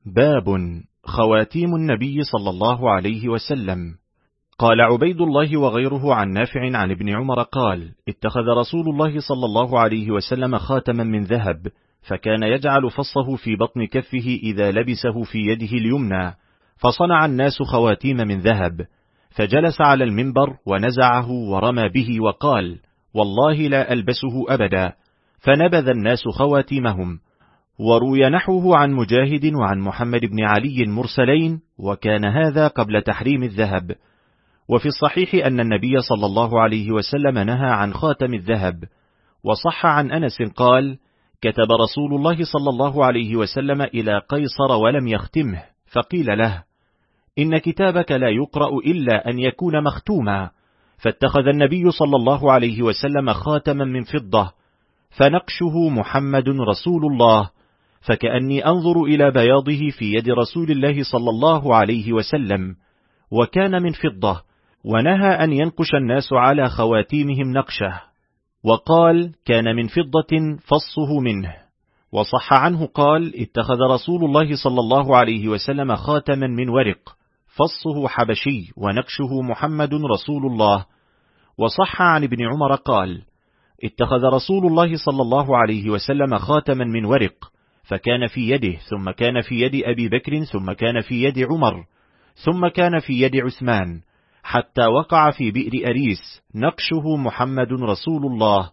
باب خواتيم النبي صلى الله عليه وسلم. قال عبيد الله وغيره عن نافع عن ابن عمر قال: اتخذ رسول الله صلى الله عليه وسلم خاتما من ذهب، فكان يجعل فصه في بطن كفه إذا لبسه في يده اليمنى، فصنع الناس خواتيم من ذهب، فجلس على المنبر ونزعه ورمى به وقال: والله لا ألبسه أبدا، فنبذ الناس خواتيمهم. وروي نحوه عن مجاهد وعن محمد بن علي مرسلين، وكان هذا قبل تحريم الذهب. وفي الصحيح أن النبي صلى الله عليه وسلم نهى عن خاتم الذهب. وصح عن أنس قال: كتب رسول الله صلى الله عليه وسلم إلى قيصر ولم يختمه، فقيل له: إن كتابك لا يقرأ إلا أن يكون مختوما، فاتخذ النبي صلى الله عليه وسلم خاتما من فضة، فنقشه محمد رسول الله، فكأني أنظر إلى بياضه في يد رسول الله صلى الله عليه وسلم، وكان من فضة. ونهى أن ينقش الناس على خواتيمهم نقشه، وقال: كان من فضة فصه منه. وصح عنه قال: اتخذ رسول الله صلى الله عليه وسلم خاتما من ورق، فصه حبشي ونقشه محمد رسول الله. وصح عن ابن عمر قال: اتخذ رسول الله صلى الله عليه وسلم خاتما من ورق، فكان في يده، ثم كان في يد أبي بكر، ثم كان في يد عمر، ثم كان في يد عثمان، حتى وقع في بئر أريس، نقشه محمد رسول الله.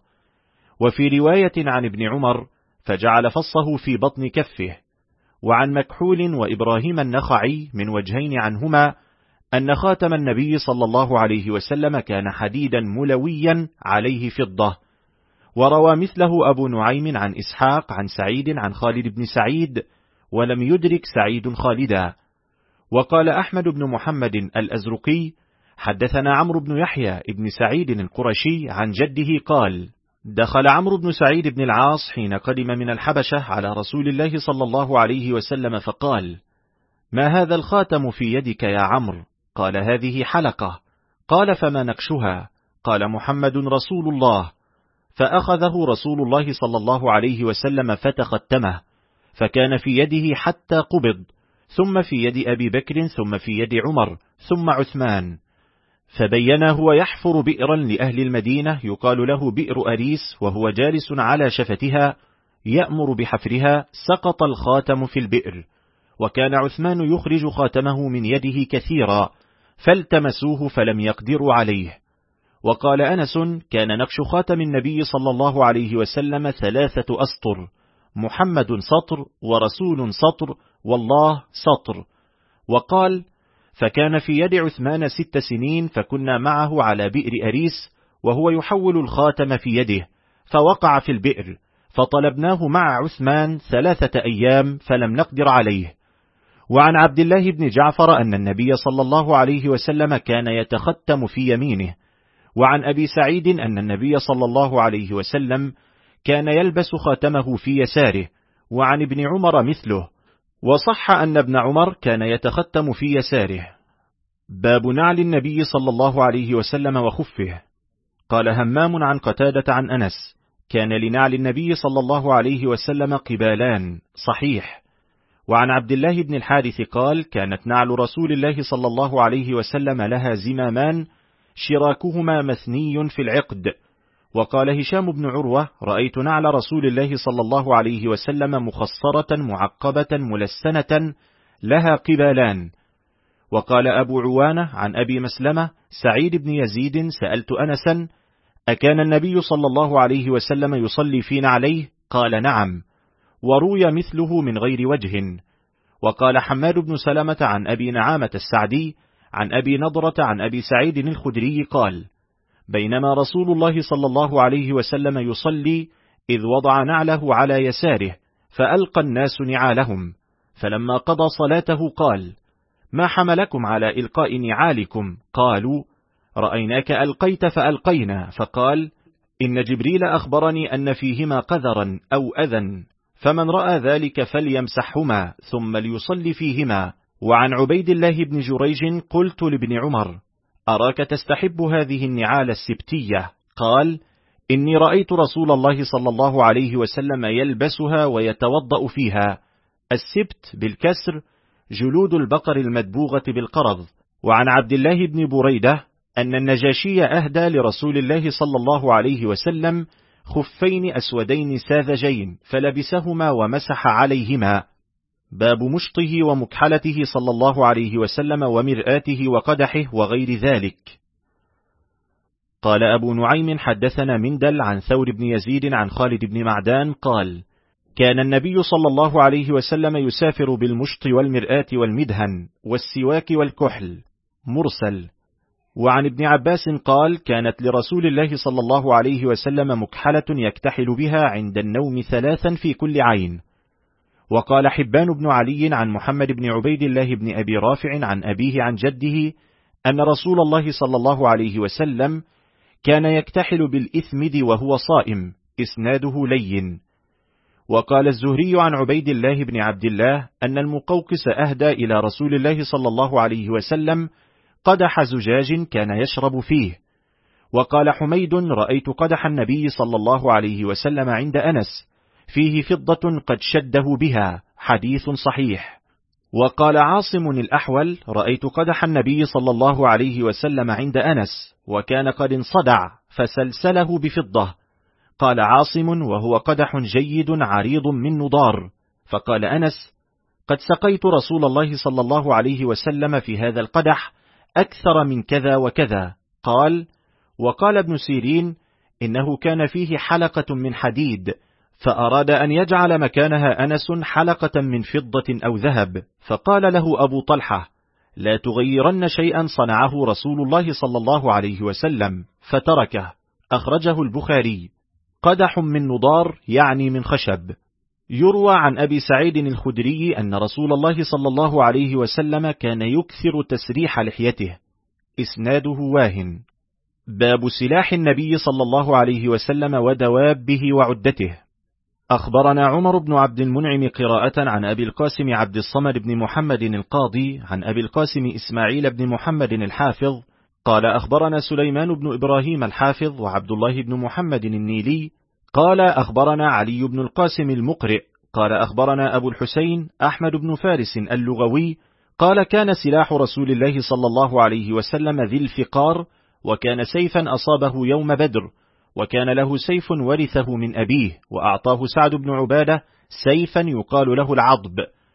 وفي رواية عن ابن عمر: فجعل فصه في بطن كفه. وعن مكحول وإبراهيم النخعي من وجهين عنهما أن خاتم النبي صلى الله عليه وسلم كان حديدا ملويا عليه فضة. وروى مثله أبو نعيم عن إسحاق عن سعيد عن خالد بن سعيد، ولم يدرك سعيد خالدا. وقال أحمد بن محمد الأزرقي: حدثنا عمرو بن يحيى ابن سعيد القرشي عن جده قال: دخل عمرو بن سعيد بن العاص حين قدم من الحبشة على رسول الله صلى الله عليه وسلم، فقال: ما هذا الخاتم في يدك يا عمرو؟ قال: هذه حلقة. قال: فما نقشها؟ قال: محمد رسول الله. فأخذه رسول الله صلى الله عليه وسلم فتختمه، فكان في يده حتى قبض، ثم في يد أبي بكر، ثم في يد عمر، ثم عثمان. فبينه ويحفر بئرا لأهل المدينة يقال له بئر أريس، وهو جالس على شفتها يأمر بحفرها، سقط الخاتم في البئر. وكان عثمان يخرج خاتمه من يده كثيرا، فالتمسوه فلم يقدروا عليه. وقال أنس: كان نقش خاتم النبي صلى الله عليه وسلم 3 أسطر، محمد سطر، ورسول سطر، والله سطر. وقال: فكان في يد عثمان 6 سنين، فكنا معه على بئر أريس، وهو يحول الخاتم في يده، فوقع في البئر، فطلبناه مع عثمان 3 أيام فلم نقدر عليه. وعن عبد الله بن جعفر أن النبي صلى الله عليه وسلم كان يتختم في يمينه. وعن أبي سعيد أن النبي صلى الله عليه وسلم كان يلبس خاتمه في يساره. وعن ابن عمر مثله. وصح أن ابن عمر كان يتختم في يساره. باب نعل النبي صلى الله عليه وسلم وخفه. قال همام عن قتادة عن أنس: كان لنعل النبي صلى الله عليه وسلم قبالان، صحيح. وعن عبد الله بن الحارث قال: كانت نعل رسول الله صلى الله عليه وسلم لها زمامان، شراكهما مثني في العقد. وقال هشام بن عروة: رأيت نعل رسول الله صلى الله عليه وسلم مخصرة معقبة ملسنة لها قبالان. وقال أبو عوانة عن أبي مسلمة سعيد بن يزيد: سألت أنسا: أكان النبي صلى الله عليه وسلم يصلي في نعليه؟ قال: نعم. وروي مثله من غير وجه. وقال حماد بن سلمة عن أبي نعامة السعدي عن أبي نضرة عن أبي سعيد الخدري قال: بينما رسول الله صلى الله عليه وسلم يصلي، إذ وضع نعله على يساره، فألقى الناس نعالهم، فلما قضى صلاته قال: ما حملكم على إلقاء نعالكم؟ قالوا: رأيناك ألقيت فألقينا. فقال: إن جبريل أخبرني أن فيهما قذرا أو أذى، فمن رأى ذلك فليمسحهما ثم ليصلي فيهما. وعن عبيد الله بن جريج: قلت لابن عمر: أراك تستحب هذه النعال السبتية؟ قال: إني رأيت رسول الله صلى الله عليه وسلم يلبسها ويتوضأ فيها. السبت بالكسر جلود البقر المدبوغة بالقرض. وعن عبد الله بن بريدة أن النجاشي أهدى لرسول الله صلى الله عليه وسلم خفين أسودين ساذجين فلبسهما ومسح عليهما. باب مشطه ومكحلته صلى الله عليه وسلم ومرآته وقدحه وغير ذلك. قال أبو نعيم حدثنا مندل عن ثور بن يزيد عن خالد بن معدان قال: كان النبي صلى الله عليه وسلم يسافر بالمشط والمرآة والمدهن والسواك والكحل. مرسل. وعن ابن عباس قال: كانت لرسول الله صلى الله عليه وسلم مكحلة يكتحل بها عند النوم 3 في كل عين. وقال حبان بن علي عن محمد بن عبيد الله بن أبي رافع عن أبيه عن جده أن رسول الله صلى الله عليه وسلم كان يكتحل بالإثمد وهو صائم. إسناده لين. وقال الزهري عن عبيد الله بن عبد الله أن المقوقس أهدى إلى رسول الله صلى الله عليه وسلم قدح زجاج كان يشرب فيه. وقال حميد: رأيت قدح النبي صلى الله عليه وسلم عند أنس فيه فضة قد شده بها. حديث صحيح. وقال عاصم الأحول: رأيت قدح النبي صلى الله عليه وسلم عند أنس وكان قد انصدع فسلسله بفضة. قال عاصم: وهو قدح جيد عريض من نضار. فقال أنس: قد سقيت رسول الله صلى الله عليه وسلم في هذا القدح أكثر من كذا وكذا. قال: وقال ابن سيرين: إنه كان فيه حلقة من حديد فأراد أن يجعل مكانها أنس حلقة من فضة أو ذهب، فقال له أبو طلحة: لا تغيرن شيئا صنعه رسول الله صلى الله عليه وسلم، فتركه. أخرجه البخاري. قدح من نضار يعني من خشب. يروى عن أبي سعيد الخدري أن رسول الله صلى الله عليه وسلم كان يكثر تسريح لحيته. إسناده واهن. باب سلاح النبي صلى الله عليه وسلم ودوابه وعدته. أخبرنا عمر بن عبد المنعم قراءة عن أبي القاسم عبد الصمد بن محمد القاضي عن أبي القاسم إسماعيل بن محمد الحافظ قال: أخبرنا سليمان بن إبراهيم الحافظ وعبد الله بن محمد النيلي قال: أخبرنا علي بن القاسم المقرئ قال: أخبرنا أبو الحسين أحمد بن فارس اللغوي قال: كان سلاح رسول الله صلى الله عليه وسلم ذي الفقار، وكان سيفا أصابه يوم بدر، وكان له سيف ورثه من أبيه، وأعطاه سعد بن عبادة سيفا يقال له العضب،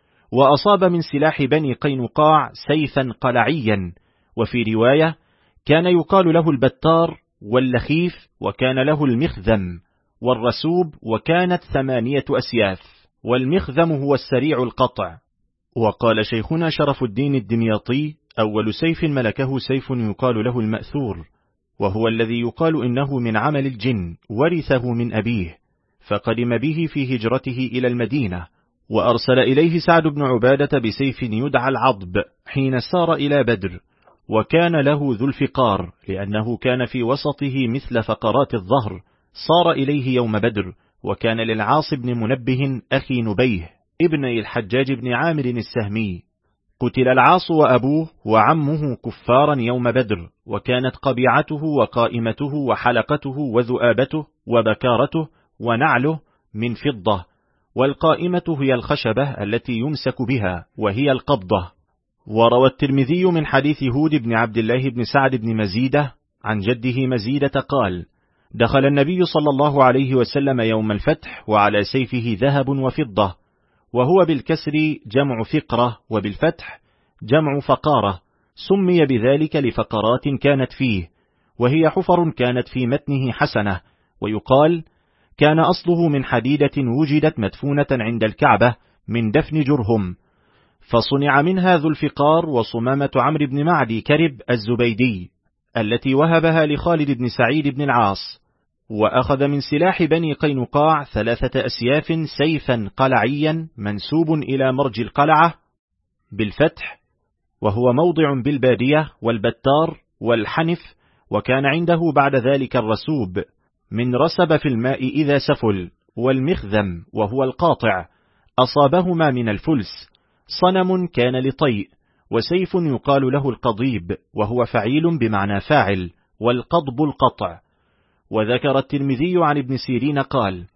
وأصاب من سلاح بني قينقاع سيفا قلعيا. وفي رواية: كان يقال له البتار واللخيف، وكان له المخذم والرسوب، وكانت 8 أسياف، والمخذم هو السريع القطع. وقال شيخنا شرف الدين الدمياطي: أول سيف ملكه سيف يقال له المأثور، وهو الذي يقال إنه من عمل الجن، ورثه من أبيه، فقدم به في هجرته إلى المدينة، وأرسل إليه سعد بن عبادة بسيف يدعى العضب حين سار إلى بدر، وكان له ذو الفقار لأنه كان في وسطه مثل فقرات الظهر، صار إليه يوم بدر. وكان للعاص بن منبه أخي نبيه ابن الحجاج بن عامر السهمي. قتل العاص وأبوه وعمه كفارا يوم بدر، وكانت قبيعته وقائمته وحلقته وذؤابته وبكارته ونعله من فضة، والقائمة هي الخشبة التي يمسك بها وهي القبضة. وروى الترمذي من حديث هود بن عبد الله بن سعد بن مزيدة عن جده مزيدة قال: دخل النبي صلى الله عليه وسلم يوم الفتح وعلى سيفه ذهب وفضة، وهو بالكسر جمع فقرة وبالفتح جمع فقارة، سمي بذلك لفقرات كانت فيه، وهي حفر كانت في متنه حسنة. ويقال: كان أصله من حديدة وجدت مدفونة عند الكعبة من دفن جرهم، فصنع منها ذو الفقار وصمامة عمرو بن معدي كرب الزبيدي التي وهبها لخالد بن سعيد بن العاص. وأخذ من سلاح بني قينقاع 3 أسياف سيفا قلعيا منسوب إلى مرج القلعة بالفتح، وهو موضع بالبادية، والبتار والحنف، وكان عنده بعد ذلك الرسوب من رسب في الماء إذا سفل، والمخذم وهو القاطع أصابهما من الفلس، صنم كان لطيء، وسيف يقال له القضيب وهو فعيل بمعنى فاعل، والقضب القطع. وذكر الترمذي عن ابن سيرين قال: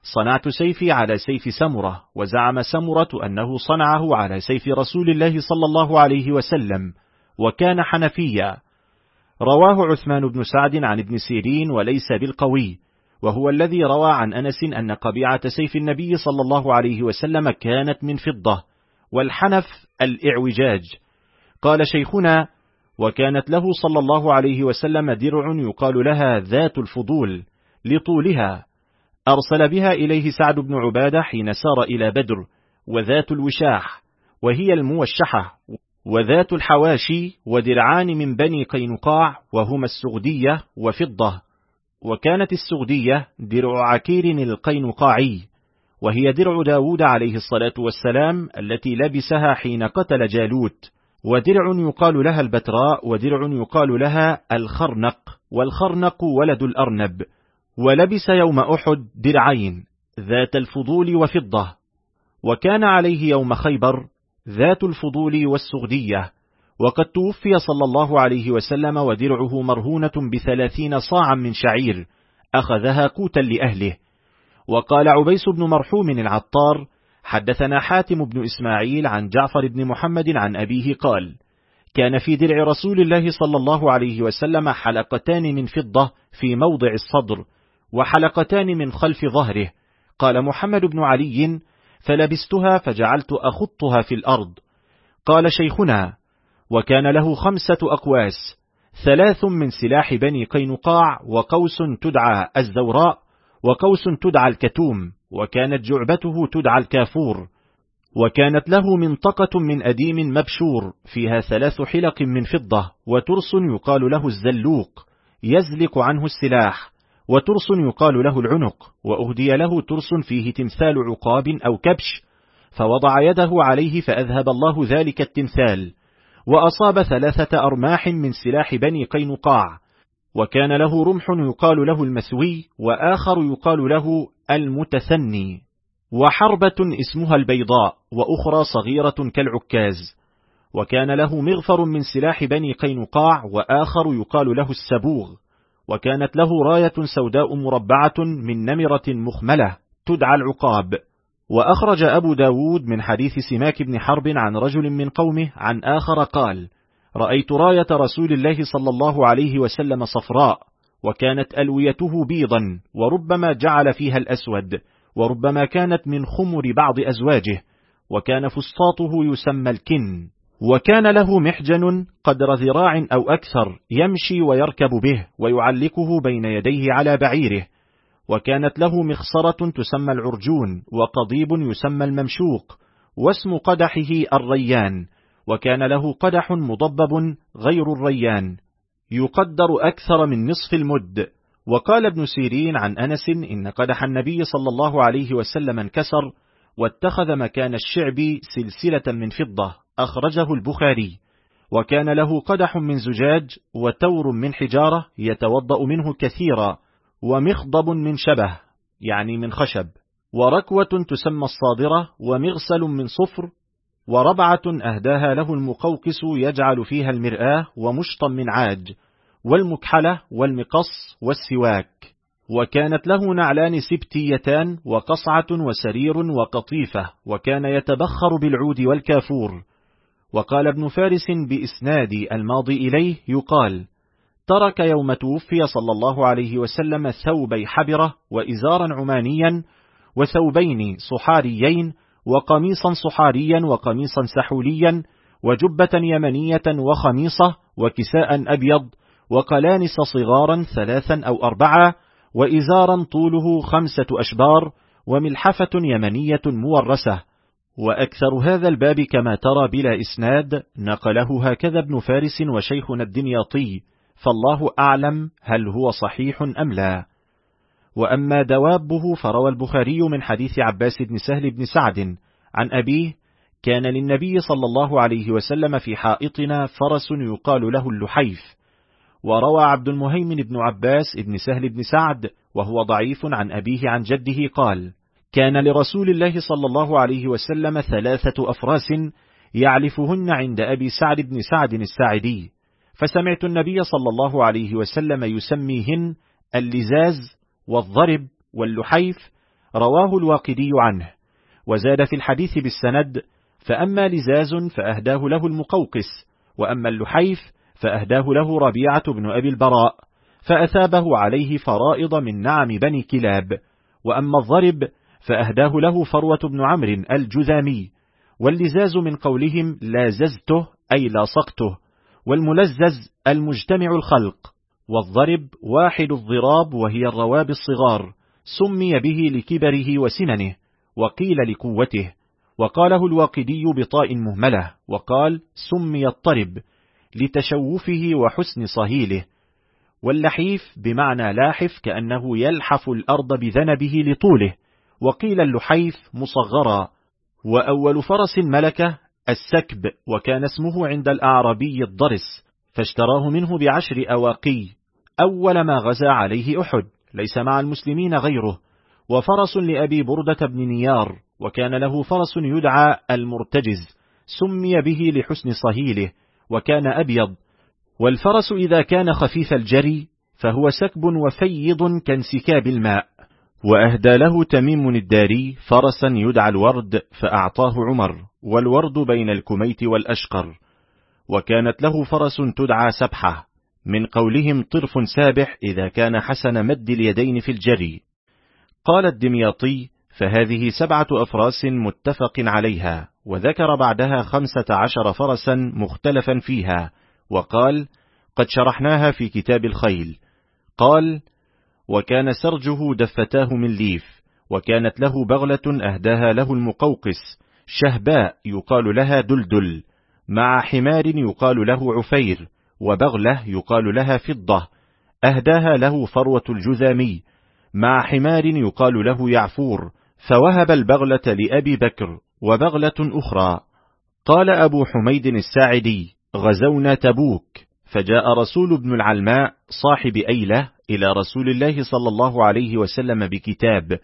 صنعت سيفي على سيف سمرة، وزعم سمرة أنه صنعه على سيف رسول الله صلى الله عليه وسلم، وكان حنفيا. رواه عثمان بن سعد عن ابن سيرين وليس بالقوي، وهو الذي روى عن أنس أن قبيعة سيف النبي صلى الله عليه وسلم كانت من فضة، والحنف الإعوجاج. قال شيخنا: وكانت له صلى الله عليه وسلم درع يقال لها ذات الفضول لطولها، أرسل بها إليه سعد بن عبادة حين سار إلى بدر، وذات الوشاح وهي الموشحة، وذات الحواشي، ودرعان من بني قينقاع وهما السغدية وفضة. وكانت السغدية درع عكير القينقاعي، وهي درع داود عليه الصلاة والسلام التي لبسها حين قتل جالوت. ودرع يقال لها البتراء، ودرع يقال لها الخرنق، والخرنق ولد الأرنب. ولبس يوم أحد درعين ذات الفضول وفضة. وكان عليه يوم خيبر ذات الفضول والسغدية. وقد توفي صلى الله عليه وسلم ودرعه مرهونة ب30 صاعا من شعير، أخذها قوتا لأهله. وقال عبيس بن مرحوم العطار: حدثنا حاتم بن إسماعيل عن جعفر بن محمد عن أبيه قال: كان في درع رسول الله صلى الله عليه وسلم حلقتان من فضة في موضع الصدر، وحلقتان من خلف ظهره. قال محمد بن علي: فلبستها فجعلت أخطها في الأرض. قال شيخنا: وكان له 5 أقواس، 3 من سلاح بني قينقاع، وقوس تدعى الزوراء، وقوس تدعى الكتوم، وكانت جعبته تدعى الكافور. وكانت له منطقة من أديم مبشور فيها 3 حلق من فضة، وترس يقال له الزلوق يزلق عنه السلاح، وترس يقال له العنق. وأهدي له ترس فيه تمثال عقاب أو كبش، فوضع يده عليه فأذهب الله ذلك التمثال، وأصاب 3 أرماح من سلاح بني قينقاع. وكان له رمح يقال له المثوي، وآخر يقال له المتثني، وحربة اسمها البيضاء، وأخرى صغيرة كالعكاز. وكان له مغفر من سلاح بني قينقاع، وآخر يقال له السبوغ. وكانت له راية سوداء مربعة من نمرة مخملة تدعى العقاب. وأخرج أبو داود من حديث سماك بن حرب عن رجل من قومه عن آخر قال: رأيت راية رسول الله صلى الله عليه وسلم صفراء، وكانت ألويته بيضا، وربما جعل فيها الأسود، وربما كانت من خمر بعض أزواجه، وكان فسطاطه يسمى الكن. وكان له محجن قدر ذراع أو أكثر يمشي ويركب به، ويعلقه بين يديه على بعيره. وكانت له مخصرة تسمى العرجون، وقضيب يسمى الممشوق، واسم قدحه الريان. وكان له قدح مضبب غير الريان يقدر أكثر من نصف المد. وقال ابن سيرين عن أنس إن قدح النبي صلى الله عليه وسلم انكسر، واتخذ مكان الشعب سلسلة من فضة، أخرجه البخاري. وكان له قدح من زجاج، وتور من حجارة يتوضأ منه كثيرا، ومخضب من شبه يعني من خشب، وركوة تسمى الصادرة، ومغسل من صفر، وربعة أهداها له المقوقس يجعل فيها المرآة، ومشط من عاج، والمكحلة والمقص والسواك. وكانت له نعلان سبتيتان، وقصعة وسرير وقطيفة، وكان يتبخر بالعود والكافور. وقال ابن فارس بإسناد الماضي إليه يقال: ترك يوم توفي صلى الله عليه وسلم ثوبي حبرة، وإزارا عمانيا، وثوبين صحاريين، وقميصا صحاريا، وقميصا سحوليا، وجبة يمنية، وخميصة، وكساء أبيض، وقلانس صغارا 3 أو 4، وإزارا طوله 5 أشبار، وملحفة يمنية مورسة. وأكثر هذا الباب كما ترى بلا إسناد، نقله هكذا ابن فارس وشيخنا الدمياطي، فالله أعلم هل هو صحيح أم لا. وأما دوابه فروى البخاري من حديث عباس بن سهل بن سعد عن أبيه: كان للنبي صلى الله عليه وسلم في حائطنا فرس يقال له اللحيف. وروى عبد المهيمن بن عباس بن سهل بن سعد وهو ضعيف عن أبيه عن جده قال: كان لرسول الله صلى الله عليه وسلم 3 أفراس يعلفهن عند أبي سعد بن سعد الساعدي، فسمعت النبي صلى الله عليه وسلم يسميهن اللزاز والضرب واللحيف، رواه الواقدي عنه. وزاد في الحديث بالسند: فأما لزاز فأهداه له المقوقس، وأما اللحيف فأهداه له ربيعة بن أبي البراء، فأثابه عليه فرائض من نعم بني كلاب. وأما الضرب فأهداه له فروة بن عمرو الجذامي. واللزاز من قولهم لاززته أي لاصقته، والملزز المجتمع الخلق. والضرب واحد الضراب، وهي الرواب الصغار، سمي به لكبره وسمنه، وقيل لقوته. وقاله الواقدي بطاء مهملة، وقال سمي الطرب لتشوفه وحسن صهيله. واللحيف بمعنى لاحف، كأنه يلحف الأرض بذنبه لطوله، وقيل اللحيف مصغرا. وأول فرس ملكه السكب، وكان اسمه عند الأعرابي الضرس، فاشتراه منه ب10 أواقي أول ما غزا عليه أحد، ليس مع المسلمين غيره. وفرس لأبي بردة بن نيار، وكان له فرس يدعى المرتجز، سمي به لحسن صهيله، وكان أبيض. والفرس إذا كان خفيف الجري فهو سكب وفيض كانسكاب الماء. وأهدى له تميم الداري فرسا يدعى الورد، فأعطاه عمر، والورد بين الكميت والأشقر. وكانت له فرس تدعى سبحة، من قولهم طرف سابح إذا كان حسن مد اليدين في الجري. قال الدمياطي: فهذه 7 أفراس متفق عليها، وذكر بعدها 15 فرسا مختلفا فيها، وقال: قد شرحناها في كتاب الخيل. قال: وكان سرجه دفتاه من ليف. وكانت له بغلة أهداها له المقوقس، شهباء يقال لها دلدل، مع حمار يقال له عفير، وبغلة يقال لها فضة، أهداها له فروة الجذامي، مع حمار يقال له يعفور، فوهب البغلة لأبي بكر، وبغلة أخرى. قال أبو حميد الساعدي: غزونا تبوك، فجاء رسول بن العلماء صاحب أيلة إلى رسول الله صلى الله عليه وسلم بكتاب،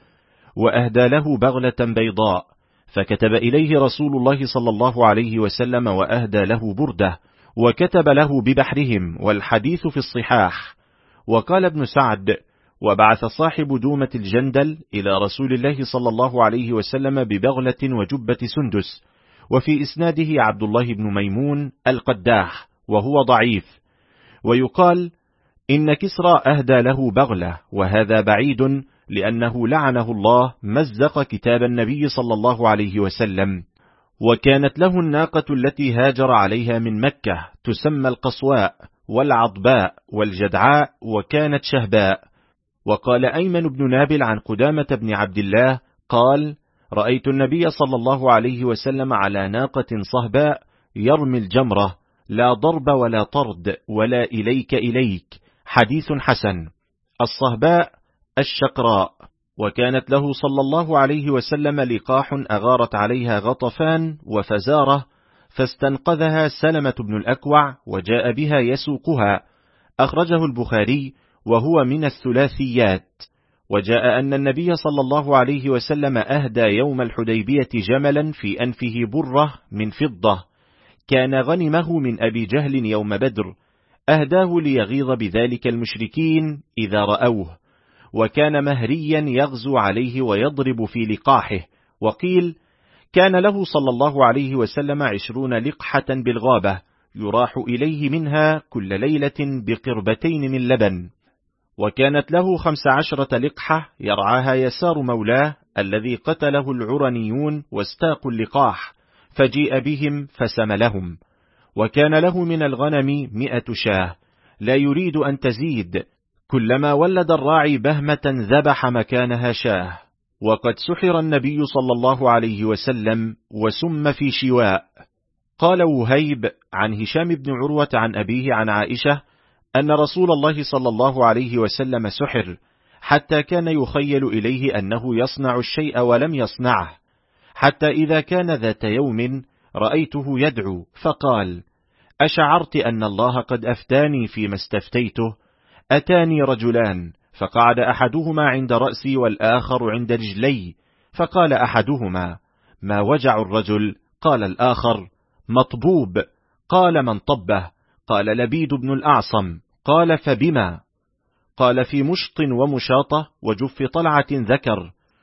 وأهدى له بغلة بيضاء، فكتب إليه رسول الله صلى الله عليه وسلم وأهدى له بردة، وكتب له ببحرهم، والحديث في الصحاح. وقال ابن سعد: وبعث صاحب دومة الجندل إلى رسول الله صلى الله عليه وسلم ببغلة وجبة سندس. وفي إسناده عبد الله بن ميمون القداح، وهو ضعيف. ويقال إن كسرى أهدى له بغلة، وهذا بعيد، لأنه لعنه الله مزق كتاب النبي صلى الله عليه وسلم. وكانت له الناقة التي هاجر عليها من مكة، تسمى القصواء والعضباء والجدعاء، وكانت شهباء. وقال أيمن بن نابل عن قدامة بن عبد الله قال: رأيت النبي صلى الله عليه وسلم على ناقة صهباء يرمي الجمرة، لا ضرب ولا طرد ولا إليك إليك. حديث حسن. الصهباء الشقراء. وكانت له صلى الله عليه وسلم لقاح أغارت عليها غطفان وفزارة، فاستنقذها سلمة بن الأكوع وجاء بها يسوقها، أخرجه البخاري، وهو من الثلاثيات. وجاء أن النبي صلى الله عليه وسلم أهدى يوم الحديبية جملا في أنفه برة من فضة، كان غنمه من أبي جهل يوم بدر، أهداه ليغيظ بذلك المشركين إذا رأوه، وكان مهريا يغزو عليه ويضرب في لقاحه. وقيل كان له صلى الله عليه وسلم 20 لقحة بالغابة، يراح إليه منها كل ليلة بقربتين من لبن. وكانت له 15 لقحة يرعاها يسار مولاه الذي قتله العرنيون واستاقوا اللقاح، فجيء بهم فسم لهم. وكان له من الغنم 100 شاه، لا يريد أن تزيد، كلما ولد الراعي بهمة ذبح مكانها شاه. وقد سحر النبي صلى الله عليه وسلم وسم في شواء. قال وهيب عن هشام بن عروة عن أبيه عن عائشة أن رسول الله صلى الله عليه وسلم سحر، حتى كان يخيل إليه أنه يصنع الشيء ولم يصنعه، حتى إذا كان ذات يوم رأيته يدعو فقال: أشعرت أن الله قد أفتاني فيما استفتيته؟ أتاني رجلان، فقعد أحدهما عند رأسي والآخر عند رجلي، فقال أحدهما: ما وجع الرجل؟ قال الآخر: مطبوب. قال: من طبه؟ قال: لبيد بن الأعصم. قال: فبما؟ قال: في مشط ومشاطة وجف طلعة ذكر.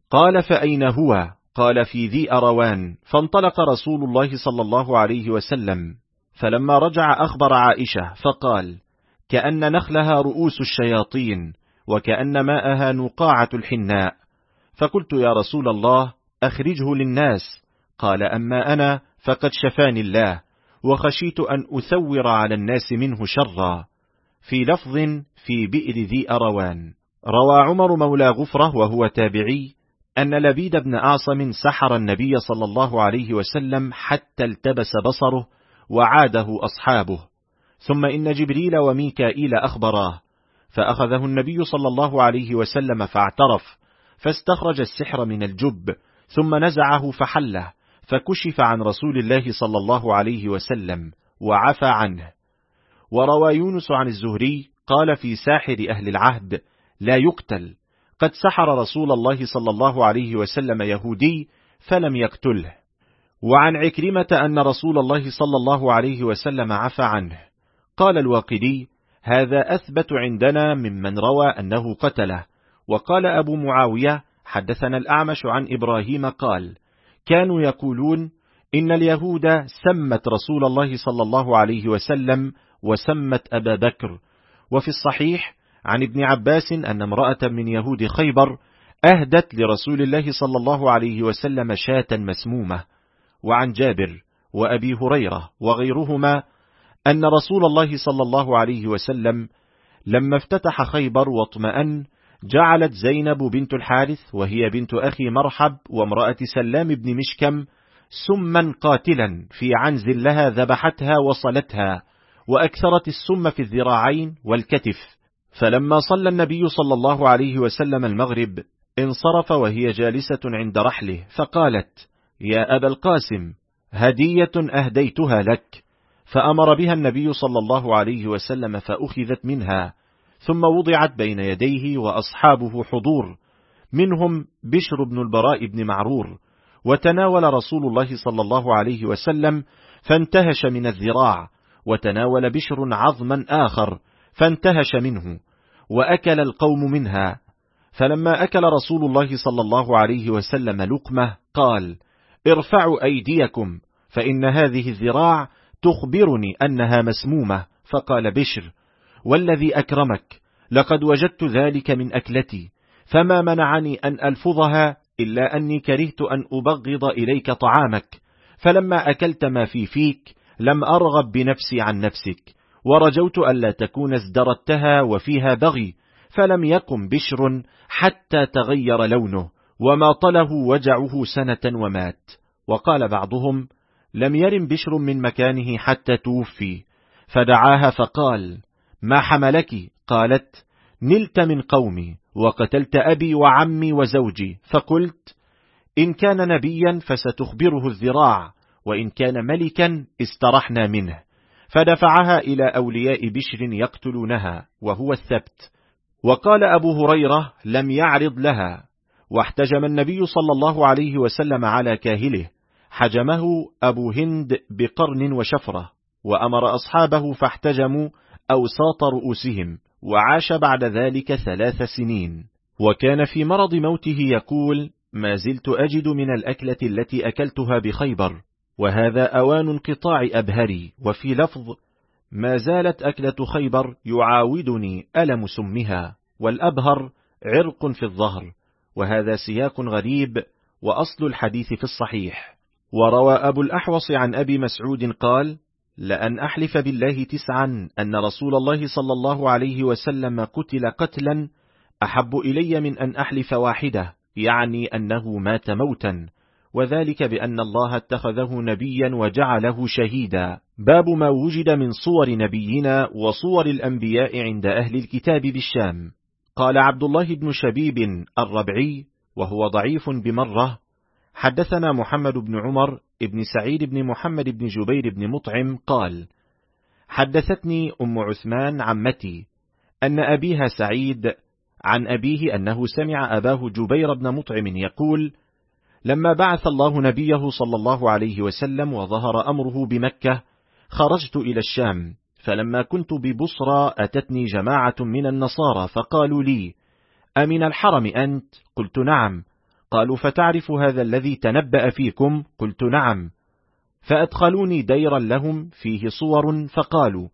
قال فأين هو؟ قال في ذي أروان. فانطلق رسول الله صلى الله عليه وسلم، فلما رجع أخبر عائشة فقال: كأن نخلها رؤوس الشياطين، وكأن ماءها نقاعة الحناء. فقلت: يا رسول الله أخرجه للناس. قال: أما أنا فقد شفاني الله، وخشيت أن أثور على الناس منه شرا. في لفظ: في بئر ذي أروان. روى عمر مولى غفرة وهو تابعي أن لبيد بن أعصم سحر النبي صلى الله عليه وسلم حتى التبس بصره وعاده أصحابه، ثم إن جبريل وميكائيل أخبراه، فأخذه النبي صلى الله عليه وسلم فاعترف، فاستخرج السحر من الجب، ثم نزعه فحله، فكشف عن رسول الله صلى الله عليه وسلم وعفى عنه. وروى يونس عن الزهري قال: في ساحر أهل العهد لا يقتل، قد سحر رسول الله صلى الله عليه وسلم يهودي فلم يقتله. وعن عكرمة أن رسول الله صلى الله عليه وسلم عفى عنه. قال الواقدي: هذا أثبت عندنا ممن روى أنه قتله. وقال أبو معاوية: حدثنا الأعمش عن إبراهيم قال: كانوا يقولون إن اليهود سمت رسول الله صلى الله عليه وسلم وسمت أبا بكر. وفي الصحيح عن ابن عباس أن امرأة من يهود خيبر أهدت لرسول الله صلى الله عليه وسلم شاة مسمومة. وعن جابر وأبي هريرة وغيرهما أن رسول الله صلى الله عليه وسلم لما افتتح خيبر واطمأن جعلت زينب بنت الحارث وهي بنت أخي مرحب وامرأة سلام بن مشكم سما قاتلا في عنز لها ذبحتها وصلتها، وأكثرت السم في الذراعين والكتف. فلما صلى النبي صلى الله عليه وسلم المغرب انصرف وهي جالسة عند رحله، فقالت: يا أبا القاسم، هدية أهديتها لك. فأمر بها النبي صلى الله عليه وسلم فأخذت منها، ثم وضعت بين يديه وأصحابه حضور، منهم بشر بن البراء بن معرور. وتناول رسول الله صلى الله عليه وسلم فانتهش من الذراع، وتناول بشر عظما آخر فانتهش منه، وأكل القوم منها. فلما أكل رسول الله صلى الله عليه وسلم لقمة قال: ارفعوا أيديكم، فإن هذه الذراع تخبرني أنها مسمومة. فقال بشر: والذي أكرمك، لقد وجدت ذلك من أكلتي، فما منعني أن ألفظها إلا أني كرهت أن أبغض إليك طعامك، فلما أكلت ما في فيك لم أرغب بنفسي عن نفسك، ورجوت ألا تكون ازدرتها وفيها بغي. فلم يقم بشر حتى تغير لونه، وما طله وجعه سنة ومات. وقال بعضهم: لم يرم بشر من مكانه حتى توفي. فدعاها فقال: ما حملك؟ قالت: نلت من قومي وقتلت أبي وعمي وزوجي، فقلت: إن كان نبيا فستخبره الذراع، وإن كان ملكا استرحنا منه. فدفعها إلى أولياء بشر يقتلونها وهو الثبت. وقال أبو هريرة: لم يعرض لها. واحتجم النبي صلى الله عليه وسلم على كاهله، حجمه أبو هند بقرن وشفرة، وأمر أصحابه فاحتجموا أوساط رؤوسهم، وعاش بعد ذلك 3 سنين. وكان في مرض موته يقول: ما زلت أجد من الأكلة التي أكلتها بخيبر، وهذا أوان انقطاع أبهري. وفي لفظ: ما زالت أكلة خيبر يعاودني ألم سمها، والأبهر عرق في الظهر. وهذا سياق غريب، وأصل الحديث في الصحيح. وروى أبو الأحوص عن أبي مسعود قال: لأن أحلف بالله 9 أن رسول الله صلى الله عليه وسلم قتل قتلا أحب إلي من أن أحلف 1، يعني أنه مات موتا، وذلك بأن الله اتخذه نبيا وجعله شهيدا. باب ما وجد من صور نبينا وصور الأنبياء عند أهل الكتاب بالشام. قال عبد الله بن شبيب الربعي وهو ضعيف بمرة: حدثنا محمد بن عمر ابن سعيد بن محمد بن جبير بن مطعم قال: حدثتني أم عثمان عمتي أن أبيها سعيد عن أبيه أنه سمع أباه جبير بن مطعم يقول: لما بعث الله نبيه صلى الله عليه وسلم وظهر أمره بمكة خرجت إلى الشام، فلما كنت ببصرى أتتني جماعة من النصارى فقالوا لي: أمن الحرم أنت؟ قلت: نعم. قالوا: فتعرف هذا الذي تنبأ فيكم؟ قلت: نعم. فأدخلوني ديرا لهم فيه صور، فقالوا: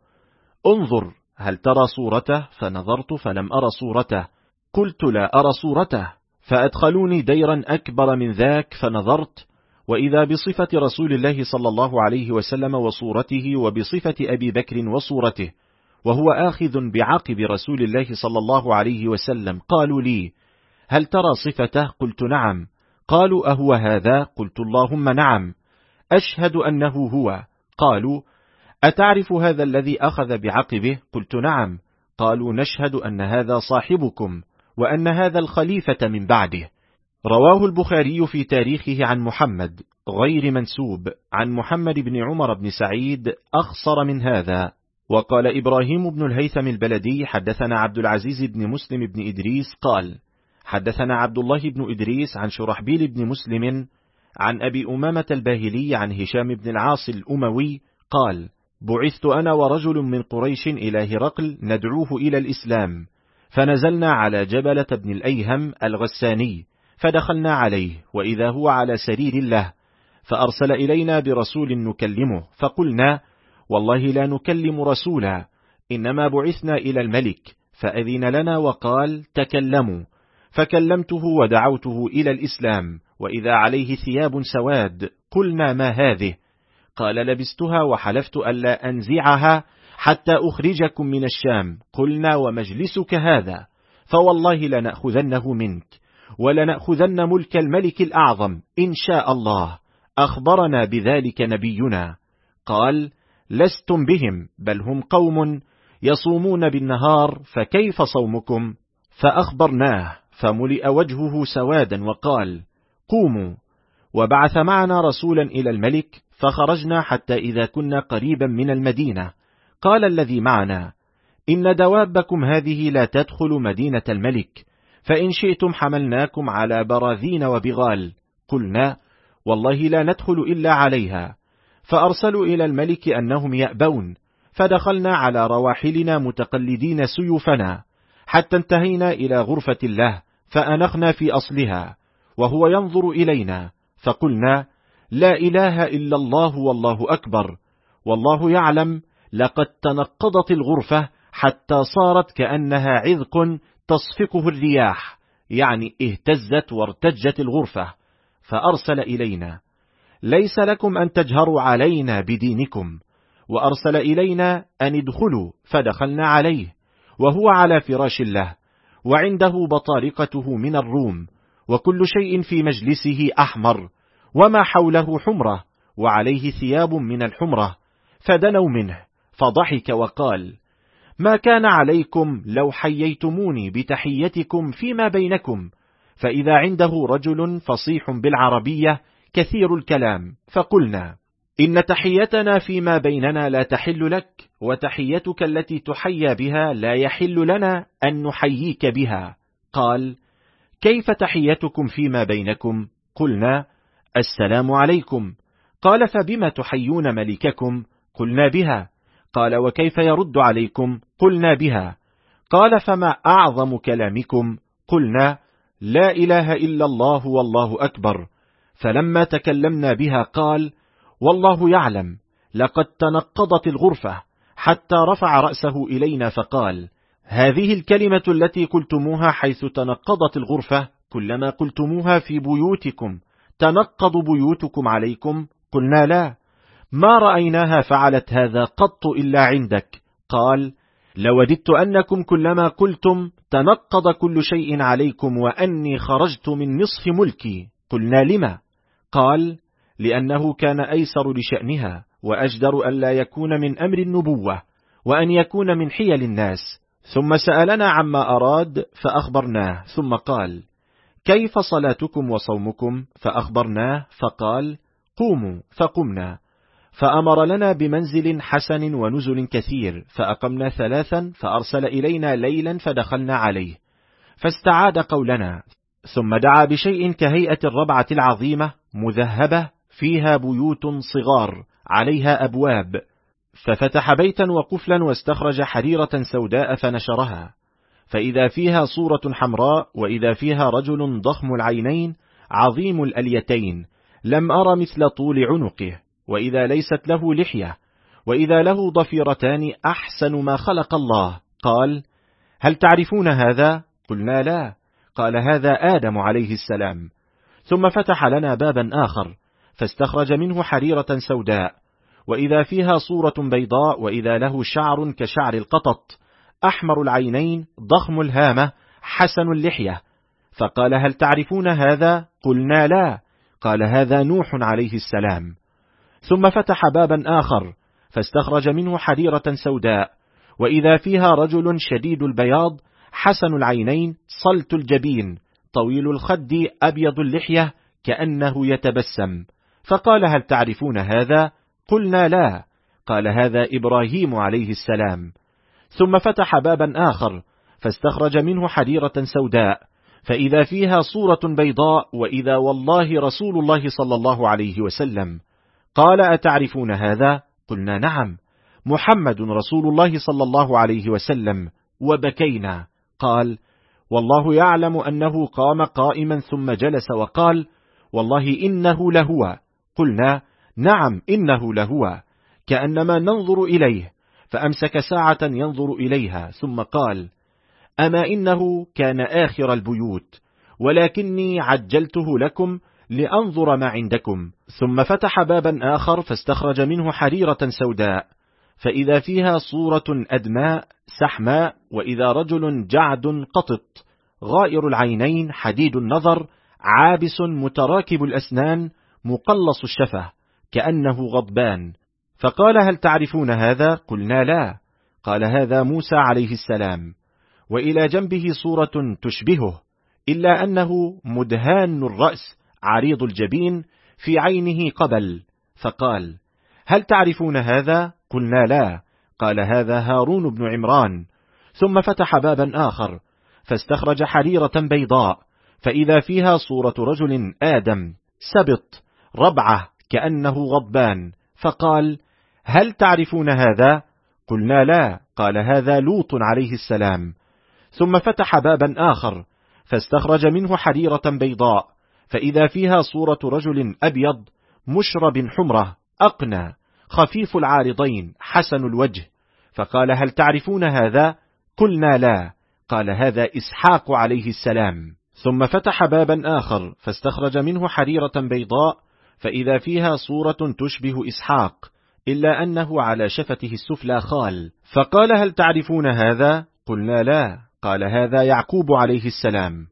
انظر هل ترى صورته؟ فنظرت فلم أرى صورته. قلت: لا أرى صورته. فأدخلوني ديرا أكبر من ذاك، فنظرت وإذا بصفة رسول الله صلى الله عليه وسلم وصورته، وبصفة أبي بكر وصورته، وهو آخذ بعقب رسول الله صلى الله عليه وسلم. قالوا لي: هل ترى صفته؟ قلت: نعم. قالوا: أهو هذا؟ قلت: اللهم نعم، أشهد أنه هو. قالوا: أتعرف هذا الذي أخذ بعقبه؟ قلت: نعم. قالوا: نشهد أن هذا صاحبكم، وأن هذا الخليفة من بعده. رواه البخاري في تاريخه عن محمد غير منسوب عن محمد بن عمر بن سعيد أخصر من هذا. وقال إبراهيم بن الهيثم البلدي: حدثنا عبد العزيز بن مسلم بن إدريس قال: حدثنا عبد الله بن إدريس عن شرحبيل بن مسلم عن أبي أمامة الباهلي عن هشام بن العاص الأموي قال: بعثت أنا ورجل من قريش إلى هرقل ندعوه إلى الإسلام، فنزلنا على جبلة بن الأيهم الغساني، فدخلنا عليه وإذا هو على سرير له، فأرسل إلينا برسول نكلمه، فقلنا: والله لا نكلم رسولا، إنما بعثنا إلى الملك، فأذن لنا وقال: تكلموا. فكلمته ودعوته إلى الإسلام، وإذا عليه ثياب سواد. قلنا: ما هذه؟ قال: لبستها وحلفت ألا أنزعها حتى أخرجكم من الشام. قلنا: ومجلسك هذا؟ فوالله لنأخذنه منك، ولنأخذن ملك الملك الأعظم إن شاء الله، أخبرنا بذلك نبينا. قال: لستم بهم، بل هم قوم يصومون بالنهار، فكيف صومكم؟ فأخبرناه، فملئ وجهه سوادا وقال: قوموا. وبعث معنا رسولا إلى الملك، فخرجنا حتى إذا كنا قريبا من المدينة، قال الذي معنا: إن دوابكم هذه لا تدخل مدينة الملك، فإن شئتم حملناكم على براذين وبغال. قلنا: والله لا ندخل إلا عليها. فأرسلوا إلى الملك أنهم يأبون، فدخلنا على رواحلنا متقلدين سيوفنا، حتى انتهينا إلى غرفة له، فأنخنا في أصلها، وهو ينظر إلينا، فقلنا: لا إله إلا الله والله أكبر. والله يعلم لقد تنقضت الغرفة حتى صارت كأنها عذق تصفقه الرياح، يعني اهتزت وارتجت الغرفة. فأرسل إلينا: ليس لكم أن تجهروا علينا بدينكم. وأرسل إلينا أن ادخلوا، فدخلنا عليه وهو على فراش له، وعنده بطارقته من الروم، وكل شيء في مجلسه أحمر، وما حوله حمرة، وعليه ثياب من الحمرة. فدنوا منه، فضحك وقال: ما كان عليكم لو حييتموني بتحيتكم فيما بينكم. فإذا عنده رجل فصيح بالعربية كثير الكلام، فقلنا: إن تحيتنا فيما بيننا لا تحل لك، وتحيتك التي تحيى بها لا يحل لنا أن نحييك بها. قال: كيف تحيتكم فيما بينكم؟ قلنا: السلام عليكم. قال: فبما تحيون ملككم؟ قلنا: بها. قال: وكيف يرد عليكم؟ قلنا: بها. قال: فما أعظم كلامكم؟ قلنا: لا إله إلا الله والله أكبر. فلما تكلمنا بها قال: والله يعلم لقد تنقضت الغرفة، حتى رفع رأسه إلينا فقال: هذه الكلمة التي قلتموها حيث تنقضت الغرفة، كلما قلتموها في بيوتكم تنقض بيوتكم عليكم؟ قلنا: لا، ما رأيناها فعلت هذا قط إلا عندك. قال: لوددت أنكم كلما قلتم تنقض كل شيء عليكم وأني خرجت من نصف ملكي. قلنا: لما؟ قال: لأنه كان أيسر لشأنها، وأجدر ألا يكون من أمر النبوة، وأن يكون من حيل الناس. ثم سألنا عما أراد فأخبرناه، ثم قال: كيف صلاتكم وصومكم؟ فأخبرناه، فقال: قوموا. فقمنا، فأمر لنا بمنزل حسن ونزل كثير، فأقمنا 3، فأرسل إلينا ليلا فدخلنا عليه، فاستعاد قولنا، ثم دعا بشيء كهيئة الربعة العظيمة مذهبة فيها بيوت صغار عليها أبواب، ففتح بيتا وقفلا واستخرج حريرة سوداء فنشرها، فإذا فيها صورة حمراء، وإذا فيها رجل ضخم العينين عظيم الأليتين، لم أر مثل طول عنقه، وإذا ليست له لحية، وإذا له ضفيرتان أحسن ما خلق الله. قال: هل تعرفون هذا؟ قلنا: لا. قال: هذا آدم عليه السلام. ثم فتح لنا بابا آخر، فاستخرج منه حريرة سوداء، وإذا فيها صورة بيضاء، وإذا له شعر كشعر القطط، أحمر العينين، ضخم الهامة، حسن اللحية. فقال: هل تعرفون هذا؟ قلنا: لا. قال: هذا نوح عليه السلام. ثم فتح بابا آخر، فاستخرج منه حريرة سوداء، وإذا فيها رجل شديد البياض، حسن العينين، صلت الجبين، طويل الخد، أبيض اللحية، كأنه يتبسم. فقال: هل تعرفون هذا؟ قلنا: لا. قال: هذا إبراهيم عليه السلام. ثم فتح بابا آخر، فاستخرج منه حريرة سوداء، فإذا فيها صورة بيضاء، وإذا والله رسول الله صلى الله عليه وسلم. قال: أتعرفون هذا؟ قلنا: نعم، محمد رسول الله صلى الله عليه وسلم. وبكينا. قال: والله يعلم أنه قام قائما ثم جلس وقال: والله إنه لهو. قلنا: نعم، إنه لهو، كأنما ننظر إليه. فأمسك ساعة ينظر إليها، ثم قال: أما إنه كان آخر البيوت، ولكني عجلته لكم لأنظر ما عندكم. ثم فتح بابا آخر، فاستخرج منه حريرة سوداء، فإذا فيها صورة أدماء سحماء، وإذا رجل جعد قطط، غائر العينين، حديد النظر، عابس متراكب الأسنان، مقلص الشفة، كأنه غضبان. فقال: هل تعرفون هذا؟ قلنا: لا. قال: هذا موسى عليه السلام. وإلى جنبه صورة تشبهه، إلا أنه مدهان الرأس، عريض الجبين، في عينه قبل. فقال: هل تعرفون هذا؟ قلنا: لا. قال: هذا هارون بن عمران. ثم فتح بابا آخر، فاستخرج حريرة بيضاء، فإذا فيها صورة رجل آدم، سبط، ربعة، كأنه غضبان. فقال: هل تعرفون هذا؟ قلنا: لا. قال: هذا لوط عليه السلام. ثم فتح بابا آخر، فاستخرج منه حريرة بيضاء، فإذا فيها صورة رجل أبيض، مشرب حمرة، أقنى، خفيف العارضين، حسن الوجه. فقال: هل تعرفون هذا؟ قلنا: لا. قال: هذا إسحاق عليه السلام. ثم فتح بابا آخر، فاستخرج منه حريرة بيضاء، فإذا فيها صورة تشبه إسحاق، إلا أنه على شفته السفلى خال. فقال: هل تعرفون هذا؟ قلنا: لا. قال: هذا يعقوب عليه السلام.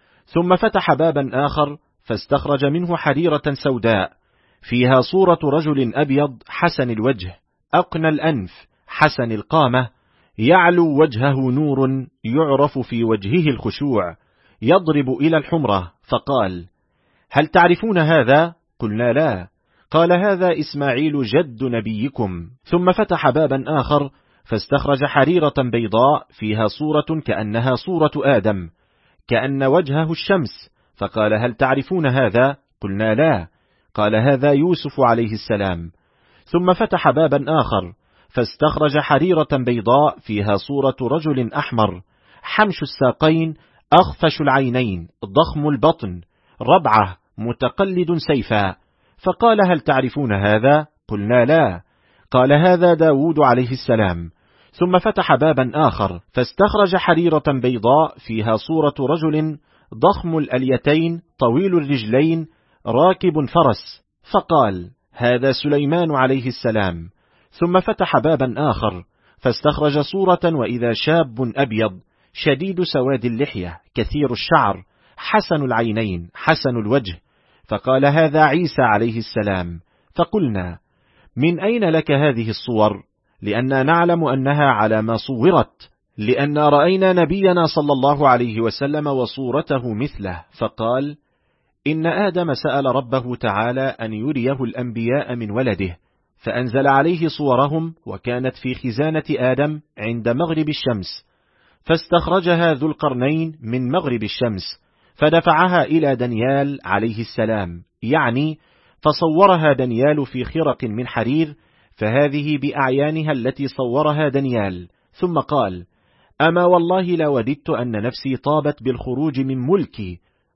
ثم فتح بابا آخر، فاستخرج منه حريرة سوداء، فيها صورة رجل أبيض، حسن الوجه، أقنى الأنف، حسن القامة، يعلو وجهه نور، يعرف في وجهه الخشوع، يضرب إلى الحمرة. فقال: هل تعرفون هذا؟ قلنا: لا. قال: هذا إسماعيل جد نبيكم. ثم فتح بابا آخر، فاستخرج حريرة بيضاء، فيها صورة كأنها صورة آدم، كأن وجهه الشمس. فقال: هل تعرفون هذا؟ قلنا: لا. قال: هذا يوسف عليه السلام. ثم فتح بابا آخر، فاستخرج حريرة بيضاء، فيها صورة رجل أحمر، حمش الساقين، أخفش العينين، ضخم البطن، ربعة، متقلد سيفا. فقال: هل تعرفون هذا؟ قلنا: لا. قال: هذا داود عليه السلام. ثم فتح بابا آخر، فاستخرج حريرة بيضاء، فيها صورة رجل ضخم الأليتين، طويل الرجلين، راكب فرس. فقال: هذا سليمان عليه السلام. ثم فتح بابا آخر، فاستخرج صورة، وإذا شاب أبيض، شديد سواد اللحية، كثير الشعر، حسن العينين، حسن الوجه. فقال: هذا عيسى عليه السلام. فقلنا: من أين لك هذه الصور؟ لأننا نعلم أنها على ما صورت، لأن رأينا نبينا صلى الله عليه وسلم وصورته مثله. فقال: إن آدم سأل ربه تعالى أن يريه الأنبياء من ولده، فأنزل عليه صورهم، وكانت في خزانة آدم عند مغرب الشمس، فاستخرجها ذو القرنين من مغرب الشمس، فدفعها إلى دانيال عليه السلام، يعني فصورها دانيال في خرق من حرير، فهذه بأعيانها التي صورها دانيال. ثم قال: أما والله لوددت أن نفسي طابت بالخروج من ملكي،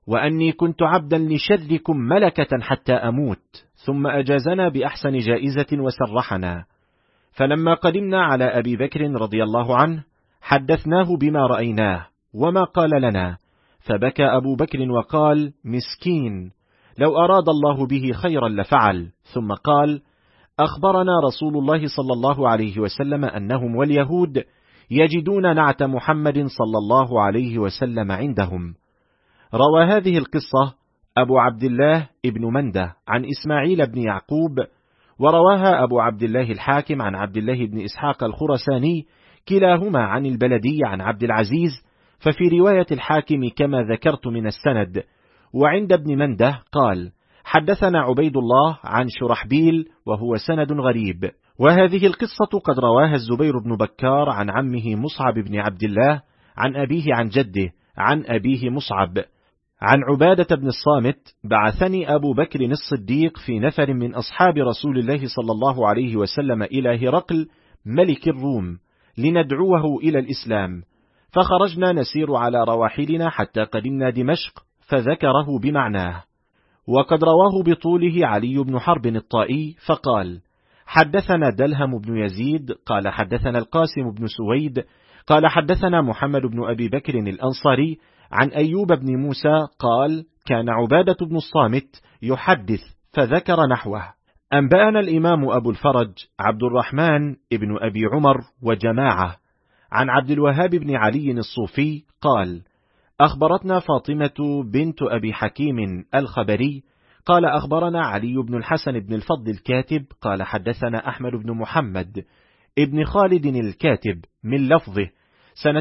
وأني كنت عبدا لشركم ملكة حتى أموت، ثم أجازنا بأحسن جائزة وسرحنا. فلما قدمنا على أبي بكر رضي الله عنه حدثناه بما رأيناه وما قال لنا، فبكى أبو بكر وقال: مسكين، لو أراد الله به خيرا لفعل. ثم قال: أخبرنا رسول الله صلى الله عليه وسلم أنهم واليهود يجدون نعت محمد صلى الله عليه وسلم عندهم. روى هذه القصة أبو عبد الله ابن منده عن إسماعيل بن يعقوب، ورواها أبو عبد الله الحاكم عن عبد الله بن إسحاق الخرساني، كلاهما عن البلدي عن عبد العزيز، ففي رواية الحاكم كما ذكرت من السند. وعند ابن منده قال: حدثنا عبيد الله عن شرحبيل، وهو سند غريب. وهذه القصة قد رواها الزبير بن بكار عن عمه مصعب بن عبد الله عن أبيه عن جده عن أبيه مصعب عن عبادة بن الصامت: بعثني أبو بكر الصديق في نفر من أصحاب رسول الله صلى الله عليه وسلم إلى هرقل ملك الروم لندعوه إلى الإسلام، فخرجنا نسير على رواحلنا حتى قدمنا دمشق، فذكره بمعناه. وقد رواه بطوله علي بن حرب الطائي فقال: حدثنا دلهم بن يزيد قال حدثنا القاسم بن سويد قال حدثنا محمد بن أبي بكر الأنصاري عن أيوب بن موسى قال: كان عبادة بن الصامت يحدث، فذكر نحوه. أنبأنا الإمام أبو الفرج عبد الرحمن ابن أبي عمر وجماعة عن عبد الوهاب بن علي الصوفي قال: أخبرتنا فاطمة بنت أبي حكيم الخبري قال: أخبرنا علي بن الحسن بن الفضل الكاتب قال حدثنا أحمد بن محمد ابن خالد الكاتب من لفظه سنة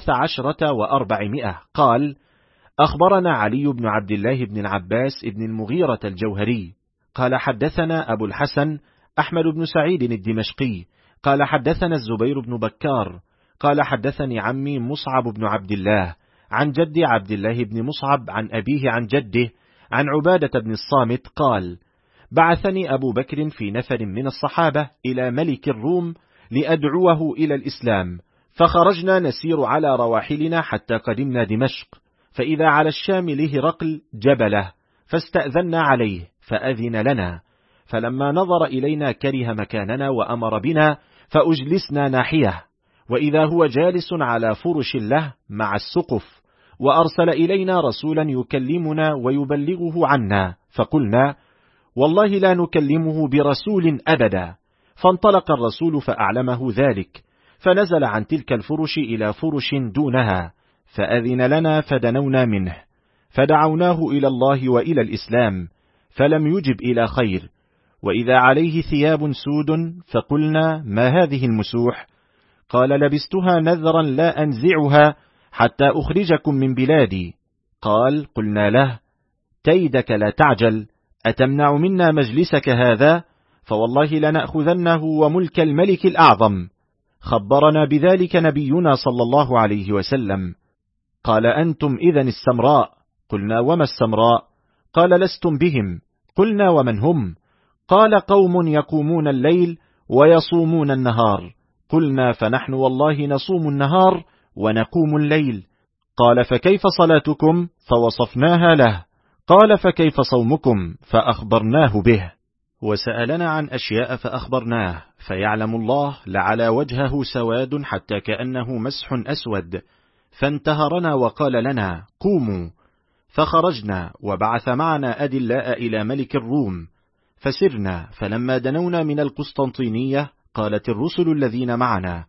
13 و400 قال: أخبرنا علي بن عبد الله بن العباس بن المغيرة الجوهري قال حدثنا أبو الحسن أحمد بن سعيد الدمشقي قال حدثنا الزبير بن بكار قال حدثني عمي مصعب بن عبد الله عن جد عبد الله بن مصعب عن أبيه عن جده عن عبادة بن الصامت قال: بعثني أبو بكر في نفر من الصحابة إلى ملك الروم لأدعوه إلى الإسلام، فخرجنا نسير على رواحلنا حتى قدمنا دمشق، فإذا على الشام لهرقل جبله، فاستأذنا عليه فأذن لنا، فلما نظر إلينا كره مكاننا وأمر بنا فأجلسنا ناحية، وإذا هو جالس على فرش له مع السقف، وأرسل إلينا رسولا يكلمنا ويبلغه عنا، فقلنا: والله لا نكلمه برسول أبدا. فانطلق الرسول فأعلمه ذلك، فنزل عن تلك الفرش إلى فرش دونها، فأذن لنا فدنونا منه، فدعوناه إلى الله وإلى الإسلام، فلم يجب إلى خير. وإذا عليه ثياب سود فقلنا: ما هذه المسوح؟ قال: لبستها نذرا لا أنزعها حتى أخرجكم من بلادي. قال: قلنا له: تيدك لا تعجل، أتمنع منا مجلسك هذا؟ فوالله لنأخذنه وملك الملك الأعظم. خبرنا بذلك نبينا صلى الله عليه وسلم. قال: أنتم إذن السمراء. قلنا: وما السمراء؟ قال: لستم بهم. قلنا: ومن هم؟ قال: قوم يقومون الليل ويصومون النهار. قلنا: فنحن والله نصوم النهار ونقوم الليل. قال: فكيف صلاتكم؟ فوصفناها له. قال: فكيف صومكم؟ فأخبرناه به. وسألنا عن أشياء فأخبرناه، فيعلم الله لعلى وجهه سواد حتى كأنه مسح أسود، فانتهرنا وقال لنا: قوموا. فخرجنا وبعث معنا أدلاء إلى ملك الروم، فسرنا، فلما دنونا من القسطنطينية قالت الرسل الذين معنا: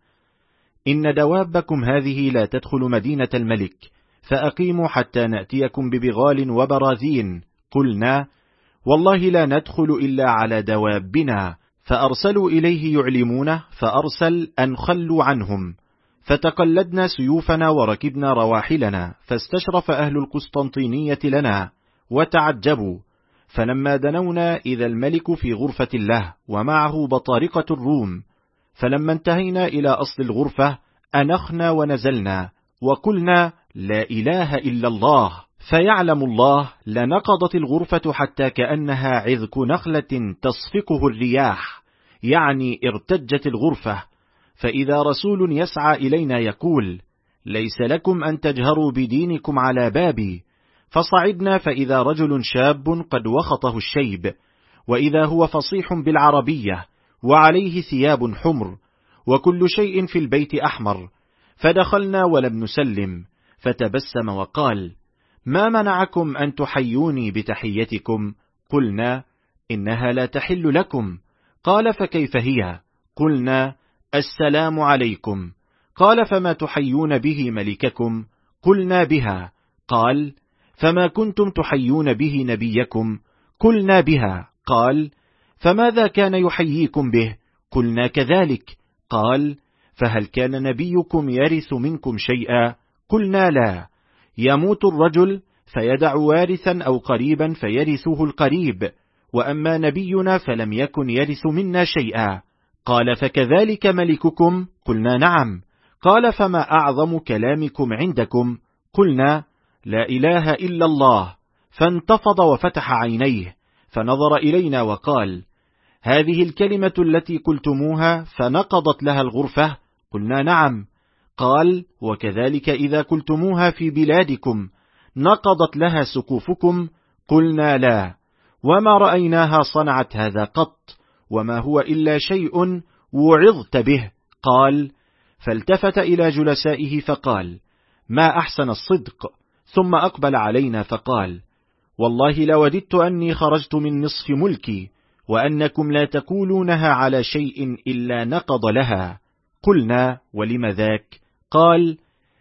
إن دوابكم هذه لا تدخل مدينة الملك، فأقيموا حتى نأتيكم ببغال وبراذين. قلنا: والله لا ندخل إلا على دوابنا. فأرسلوا إليه يعلمونه، فأرسل أن خلوا عنهم، فتقلدنا سيوفنا وركبنا رواحلنا، فاستشرف أهل القسطنطينية لنا وتعجبوا. فلما دنونا إذا الملك في غرفة له ومعه بطارقة الروم، فلما انتهينا إلى أصل الغرفة أنخنا ونزلنا وقلنا: لا إله إلا الله. فيعلم الله لنقضت الغرفة حتى كأنها عذك نخلة تصفقه الرياح، يعني ارتجت الغرفة. فإذا رسول يسعى إلينا يقول: ليس لكم أن تجهروا بدينكم على بابي، فصعدنا فإذا رجل شاب قد وخطه الشيب، وإذا هو فصيح بالعربية، وعليه ثياب حمر، وكل شيء في البيت أحمر. فدخلنا ولم نسلم، فتبسم وقال: ما منعكم أن تحيوني بتحيتكم؟ قلنا: إنها لا تحل لكم. قال: فكيف هي؟ قلنا: السلام عليكم. قال: فما تحيون به ملككم؟ قلنا: بها. قال: فما كنتم تحيون به نبيكم؟ قلنا: بها. قال: فماذا كان يحييكم به؟ قلنا: كذلك. قال: فهل كان نبيكم يرث منكم شيئا؟ قلنا: لا. يموت الرجل فيدع وارثا أو قريبا فيرثه القريب، وأما نبينا فلم يكن يرث منا شيئا. قال: فكذلك ملككم؟ قلنا: نعم. قال: فما أعظم كلامكم عندكم؟ قلنا: لا إله إلا الله. فانتفض وفتح عينيه، فنظر إلينا وقال: هذه الكلمة التي قلتموها فنقضت لها الغرفة؟ قلنا: نعم. قال: وكذلك إذا قلتموها في بلادكم نقضت لها سقوفكم؟ قلنا: لا، وما رأيناها صنعت هذا قط، وما هو إلا شيء وعظت به. قال: فالتفت إلى جلسائه فقال: ما أحسن الصدق. ثم أقبل علينا فقال: والله لوددت أني خرجت من نصف ملكي، وأنكم لا تقولونها على شيء إلا نقض لها. قلنا: ولم ذاك؟ قال: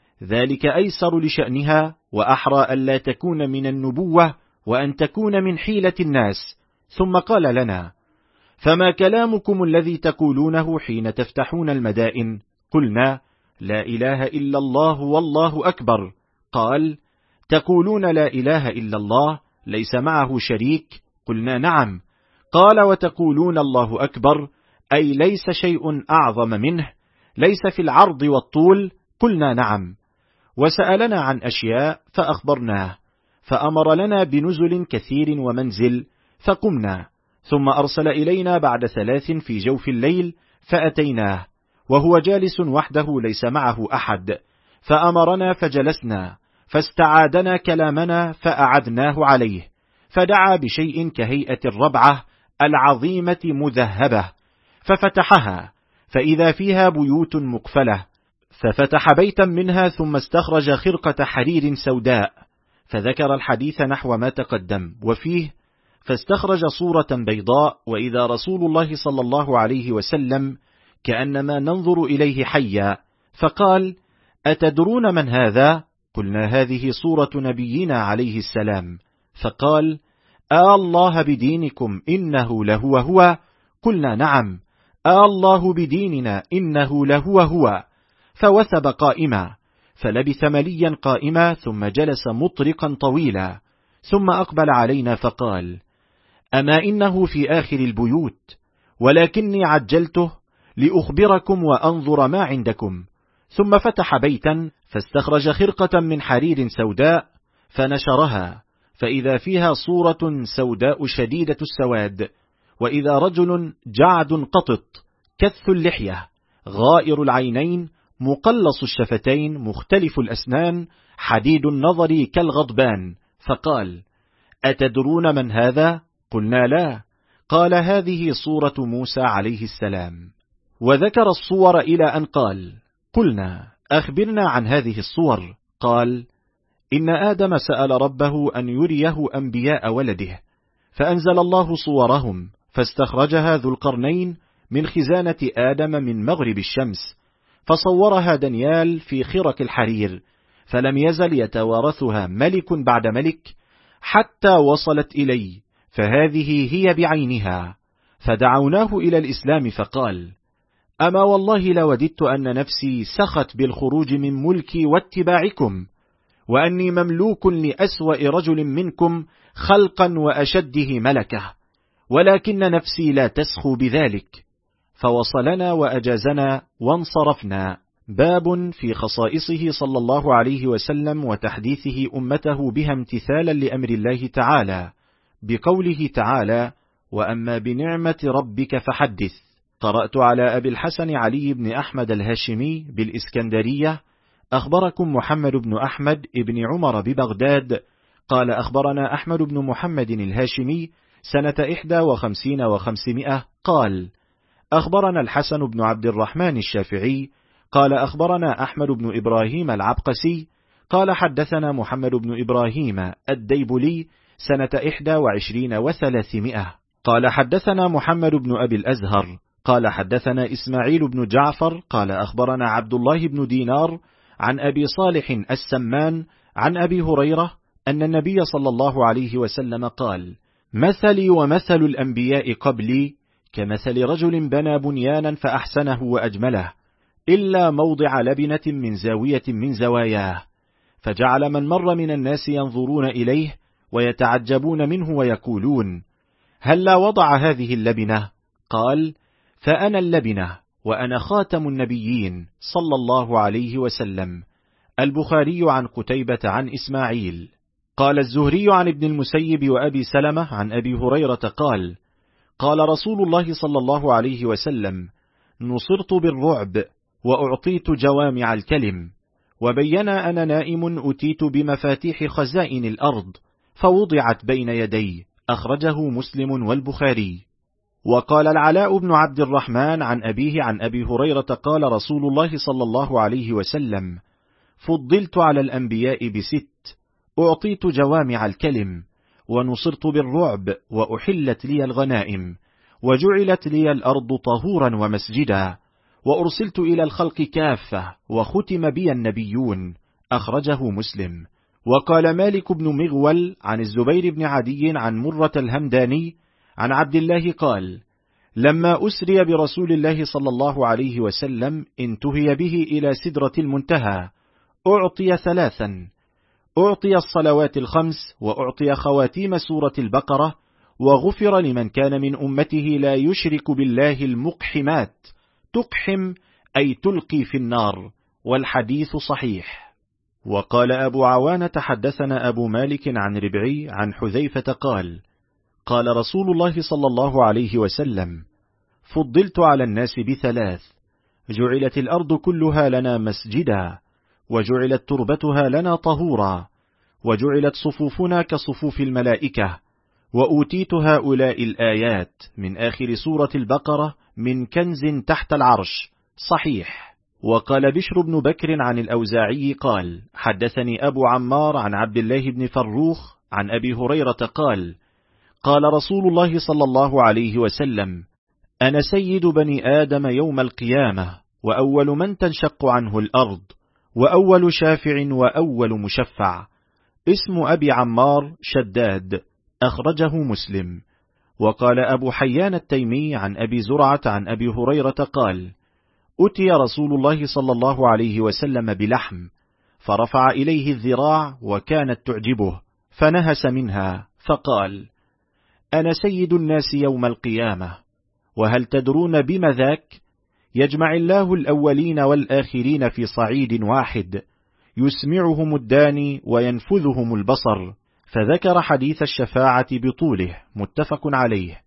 ذلك أيسر لشأنها، وأحرى ألا تكون من النبوة، وأن تكون من حيلة الناس. ثم قال لنا: فما كلامكم الذي تقولونه حين تفتحون المدائن؟ قلنا: لا إله إلا الله والله أكبر. قال: تقولون لا إله إلا الله ليس معه شريك؟ قلنا: نعم. قال: وتقولون الله أكبر أي ليس شيء أعظم منه، ليس في العرض والطول؟ قلنا: نعم. وسألنا عن أشياء فأخبرناه، فأمر لنا بنزل كثير ومنزل، فقمنا. ثم أرسل إلينا بعد 3 في جوف الليل، فأتيناه وهو جالس وحده ليس معه أحد، فأمرنا فجلسنا، فاستعادنا كلامنا فأعدناه عليه، فدعا بشيء كهيئة الربعة العظيمة مذهبة، ففتحها فإذا فيها بيوت مقفلة، ففتح بيتا منها ثم استخرج خرقة حرير سوداء، فذكر الحديث نحو ما تقدم، وفيه: فاستخرج صورة بيضاء، وإذا رسول الله صلى الله عليه وسلم كأنما ننظر إليه حيا، فقال: أتدرون من هذا؟ قلنا: هذه صورة نبينا عليه السلام. فقال: الله بدينكم إنه لهو هو؟ قلنا: نعم. الله بديننا إنه لهو هو. فوثب قائما، فلبث مليا قائما، ثم جلس مطرقا طويلا، ثم أقبل علينا فقال: أما إنه في آخر البيوت، ولكني عجلته لأخبركم وأنظر ما عندكم. ثم فتح بيتا فاستخرج خرقة من حرير سوداء فنشرها، فإذا فيها صورة سوداء شديدة السواد، وإذا رجل جعد قطط كث اللحية غائر العينين مقلص الشفتين مختلف الأسنان حديد النظر كالغضبان، فقال: أتدرون من هذا؟ قلنا: لا. قال: هذه صورة موسى عليه السلام. وذكر الصور إلى أن قال: قلنا: أخبرنا عن هذه الصور. قال: إن آدم سأل ربه أن يريه أنبياء ولده، فأنزل الله صورهم، فاستخرجها ذو القرنين من خزانة آدم من مغرب الشمس، فصورها دانيال في خرق الحرير، فلم يزل يتوارثها ملك بعد ملك حتى وصلت إلي، فهذه هي بعينها. فدعوناه إلى الإسلام، فقال: أما والله لوددت أن نفسي سخت بالخروج من ملكي واتباعكم، وأني مملوك لأسوأ رجل منكم خلقا وأشده ملكة، ولكن نفسي لا تسخو بذلك. فوصلنا وأجازنا وانصرفنا. باب في خصائصه صلى الله عليه وسلم وتحديثه أمته بها امتثالا لأمر الله تعالى، بقوله تعالى: وأما بنعمة ربك فحدث. قرأت على أبي الحسن علي بن أحمد الهاشمي بالإسكندرية: أخبركم محمد بن أحمد بن عمر ببغداد قال أخبرنا أحمد بن محمد الهاشمي سنة 51 و500 قال أخبرنا الحسن بن عبد الرحمن الشافعي قال أخبرنا أحمد بن إبراهيم العبقسي قال حدثنا محمد بن إبراهيم الديبلي سنة 21 و300 قال حدثنا محمد بن أبي الأزهر قال حدثنا إسماعيل بن جعفر قال أخبرنا عبد الله بن دينار عن أبي صالح السمان عن أبي هريرة أن النبي صلى الله عليه وسلم قال مثلي ومثل الأنبياء قبلي كمثل رجل بنى بنيانا فأحسنه وأجمله إلا موضع لبنة من زاوية من زواياه، فجعل من مر من الناس ينظرون إليه ويتعجبون منه ويقولون هلا وضع هذه اللبنة؟ قال فأنا اللبنة وأنا خاتم النبيين صلى الله عليه وسلم. البخاري عن قتيبة عن إسماعيل. قال الزهري عن ابن المسيب وأبي سلمة عن أبي هريرة قال قال رسول الله صلى الله عليه وسلم نصرت بالرعب وأعطيت جوامع الكلم، وبين أنا نائم أتيت بمفاتيح خزائن الأرض فوضعت بين يدي، أخرجه مسلم والبخاري. وقال العلاء بن عبد الرحمن عن أبيه عن أبي هريرة قال رسول الله صلى الله عليه وسلم فضلت على الأنبياء ب6، أعطيت جوامع الكلم، ونصرت بالرعب، وأحلت لي الغنائم، وجعلت لي الأرض طهورا ومسجدا، وأرسلت إلى الخلق كافة، وختم بي النبيون، أخرجه مسلم. وقال مالك بن مغول عن الزبير بن عدي عن مرة الهمداني عن عبد الله قال لما أسري برسول الله صلى الله عليه وسلم انتهي به إلى سدرة المنتهى، أعطي 3، أعطي الصلوات 5، وأعطي خواتيم سورة البقرة، وغفر لمن كان من أمته لا يشرك بالله المقحمات، تقحم أي تلقي في النار، والحديث صحيح. وقال أبو عوانة حدثنا أبو مالك عن ربعي عن حذيفة قال قال رسول الله صلى الله عليه وسلم فضلت على الناس ب3، جعلت الأرض كلها لنا مسجدا، وجعلت تربتها لنا طهورا، وجعلت صفوفنا كصفوف الملائكة، وأوتيت هؤلاء الآيات من آخر سورة البقرة من كنز تحت العرش، صحيح. وقال بشر بن بكر عن الأوزاعي قال حدثني أبو عمار عن عبد الله بن فروخ عن أبي هريرة قال قال رسول الله صلى الله عليه وسلم أنا سيد بني آدم يوم القيامة، وأول من تنشق عنه الأرض، وأول شافع وأول مشفع. اسم أبي عمار شداد، أخرجه مسلم. وقال أبو حيان التيمي عن أبي زرعة عن أبي هريرة قال أتي رسول الله صلى الله عليه وسلم بلحم، فرفع إليه الذراع وكانت تعجبه، فنهس منها فقال أنا سيد الناس يوم القيامة، وهل تدرون بما ذاك؟ يجمع الله الأولين والآخرين في صعيد واحد، يسمعهم الداني وينفذهم البصر، فذكر حديث الشفاعة بطوله، متفق عليه.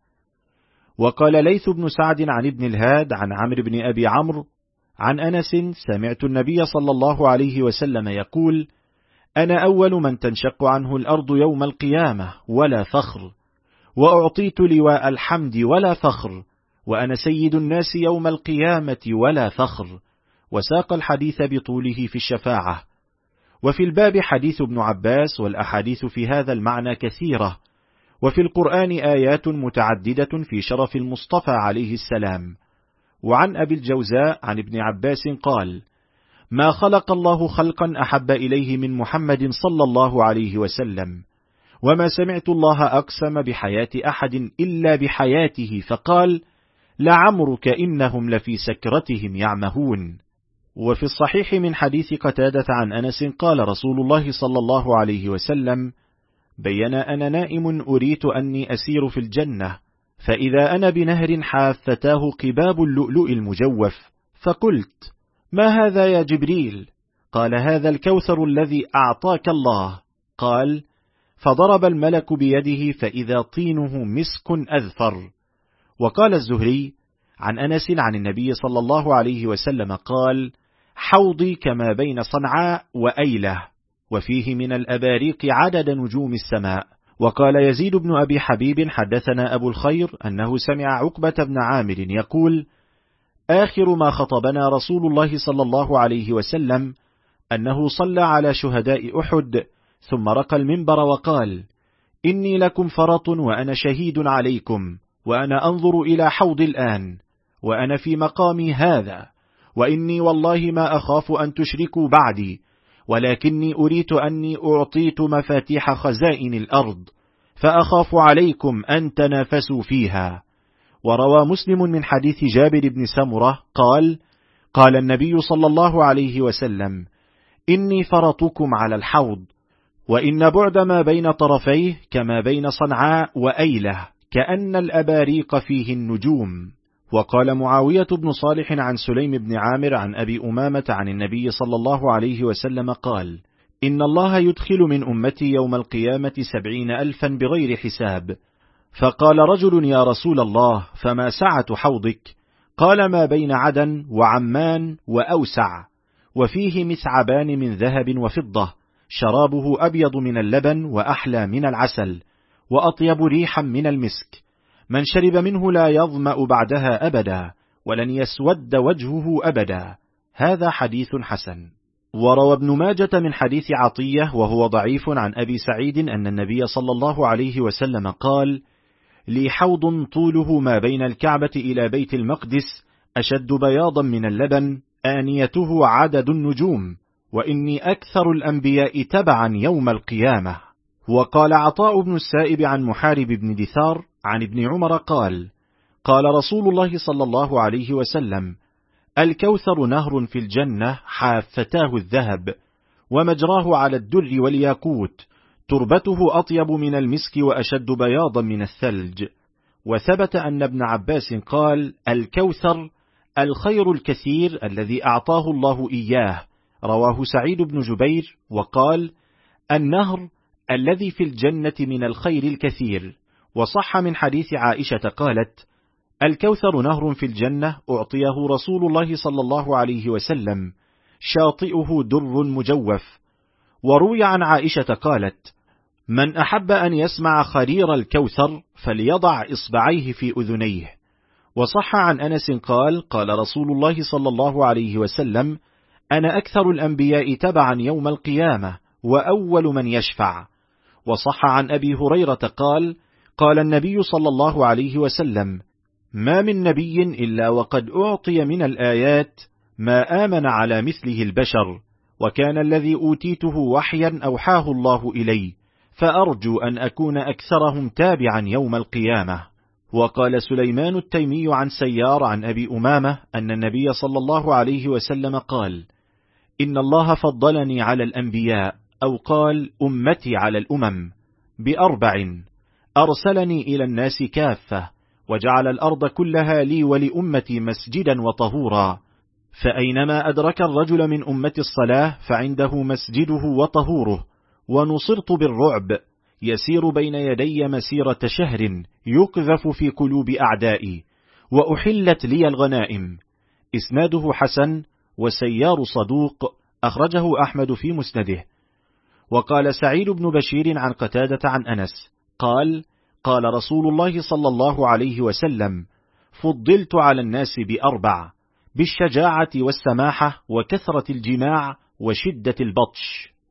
وقال ليث بن سعد عن ابن الهاد عن عمرو بن أبي عمرو عن أنس سمعت النبي صلى الله عليه وسلم يقول أنا أول من تنشق عنه الأرض يوم القيامة ولا فخر، وأعطيت لواء الحمد ولا فخر، وأنا سيد الناس يوم القيامة ولا فخر. وساق الحديث بطوله في الشفاعة. وفي الباب حديث ابن عباس، والأحاديث في هذا المعنى كثيرة، وفي القرآن آيات متعددة في شرف المصطفى عليه السلام. وعن أبي الجوزاء عن ابن عباس قال ما خلق الله خلقا أحب إليه من محمد صلى الله عليه وسلم، وما سمعت الله أقسم بحياة أحد إلا بحياته، فقال لعمرك إنهم لفي سكرتهم يعمهون. وفي الصحيح من حديث قتادة عن أنس قال رسول الله صلى الله عليه وسلم بين أنا نائم أريت أني أسير في الجنة، فإذا أنا بنهر حافتاه قباب اللؤلؤ المجوف، فقلت ما هذا يا جبريل؟ قال هذا الكوثر الذي أعطاك الله. قال فضرب الملك بيده فإذا طينه مسك أذفر. وقال الزهري عن أنس عن النبي صلى الله عليه وسلم قال حوضي كما بين صنعاء وأيلة. وفيه من الأباريق عدد نجوم السماء. وقال يزيد بن أبي حبيب حدثنا أبو الخير أنه سمع عقبة بن عامر يقول: آخر ما خطبنا رسول الله صلى الله عليه وسلم أنه صلى على شهداء أحد، ثم رقى المنبر وقال: إني لكم فرط وأنا شهيد عليكم، وأنا أنظر إلى حوض الآن، وأنا في مقامي هذا، وإني والله ما أخاف أن تشركوا بعدي، ولكني أريت أني أعطيت مفاتيح خزائن الأرض، فأخاف عليكم أن تنافسوا فيها. وروى مسلم من حديث جابر بن سمرة قال: قال النبي صلى الله عليه وسلم: إني فرطكم على الحوض، وإن بعد ما بين طرفيه كما بين صنعاء وأيلة، كأن الأباريق فيه النجوم. وقال معاوية بن صالح عن سليم بن عامر عن أبي أمامة عن النبي صلى الله عليه وسلم قال: إن الله يدخل من أمتي يوم القيامة 70,000 بغير حساب. فقال رجل: يا رسول الله، فما سعة حوضك؟ قال: ما بين عدن وعمان وأوسع، وفيه مثعبان من ذهب وفضة، شرابه أبيض من اللبن وأحلى من العسل، وأطيب ريحا من المسك، من شرب منه لا يظمأ بعدها أبدا، ولن يسود وجهه أبدا. هذا حديث حسن. وروى ابن ماجة من حديث عطية وهو ضعيف عن أبي سعيد أن النبي صلى الله عليه وسلم قال: لي حوض طوله ما بين الكعبة إلى بيت المقدس أشد بياضا من اللبن، آنيته عدد النجوم، وإني أكثر الأنبياء تبعا يوم القيامة. وقال عطاء بن السائب عن محارب بن دثار عن ابن عمر قال: قال رسول الله صلى الله عليه وسلم: الكوثر نهر في الجنة حافتاه الذهب، ومجراه على الدر والياقوت، تربته أطيب من المسك وأشد بياضا من الثلج. وثبت أن ابن عباس قال: الكوثر الخير الكثير الذي أعطاه الله إياه. رواه سعيد بن جبير وقال: النهر الذي في الجنة من الخير الكثير. وصح من حديث عائشة قالت: الكوثر نهر في الجنة أعطيه رسول الله صلى الله عليه وسلم، شاطئه در مجوف. وروي عن عائشة قالت: من أحب أن يسمع خرير الكوثر فليضع إصبعيه في أذنيه. وصح عن أنس قال: قال رسول الله صلى الله عليه وسلم: أنا أكثر الأنبياء تبعا يوم القيامة، وأول من يشفع. وصح عن أبي هريرة قال: قال النبي صلى الله عليه وسلم: ما من نبي إلا وقد أعطي من الآيات ما آمن على مثله البشر، وكان الذي أوتيته وحيا أوحاه الله إلي، فأرجو أن أكون أكثرهم تابعا يوم القيامة. وقال سليمان التيمي عن سيار عن أبي أمامة أن النبي صلى الله عليه وسلم قال: إن الله فضلني على الأنبياء، أو قال أمتي على الأمم، ب4: أرسلني إلى الناس كافة، وجعل الأرض كلها لي ولأمتي مسجدا وطهورا، فأينما أدرك الرجل من أمتي الصلاة فعنده مسجده وطهوره، ونصرت بالرعب يسير بين يدي مسيرة شهر، يقذف في قلوب أعدائي، وأحلت لي الغنائم. إسناده حسن، وسيار صدوق، أخرجه أحمد في مسنده. وقال سعيد بن بشير عن قتادة عن أنس قال: قال رسول الله صلى الله عليه وسلم: فضلت على الناس ب4: بالشجاعة والسماحة وكثرة الجماع وشدة البطش.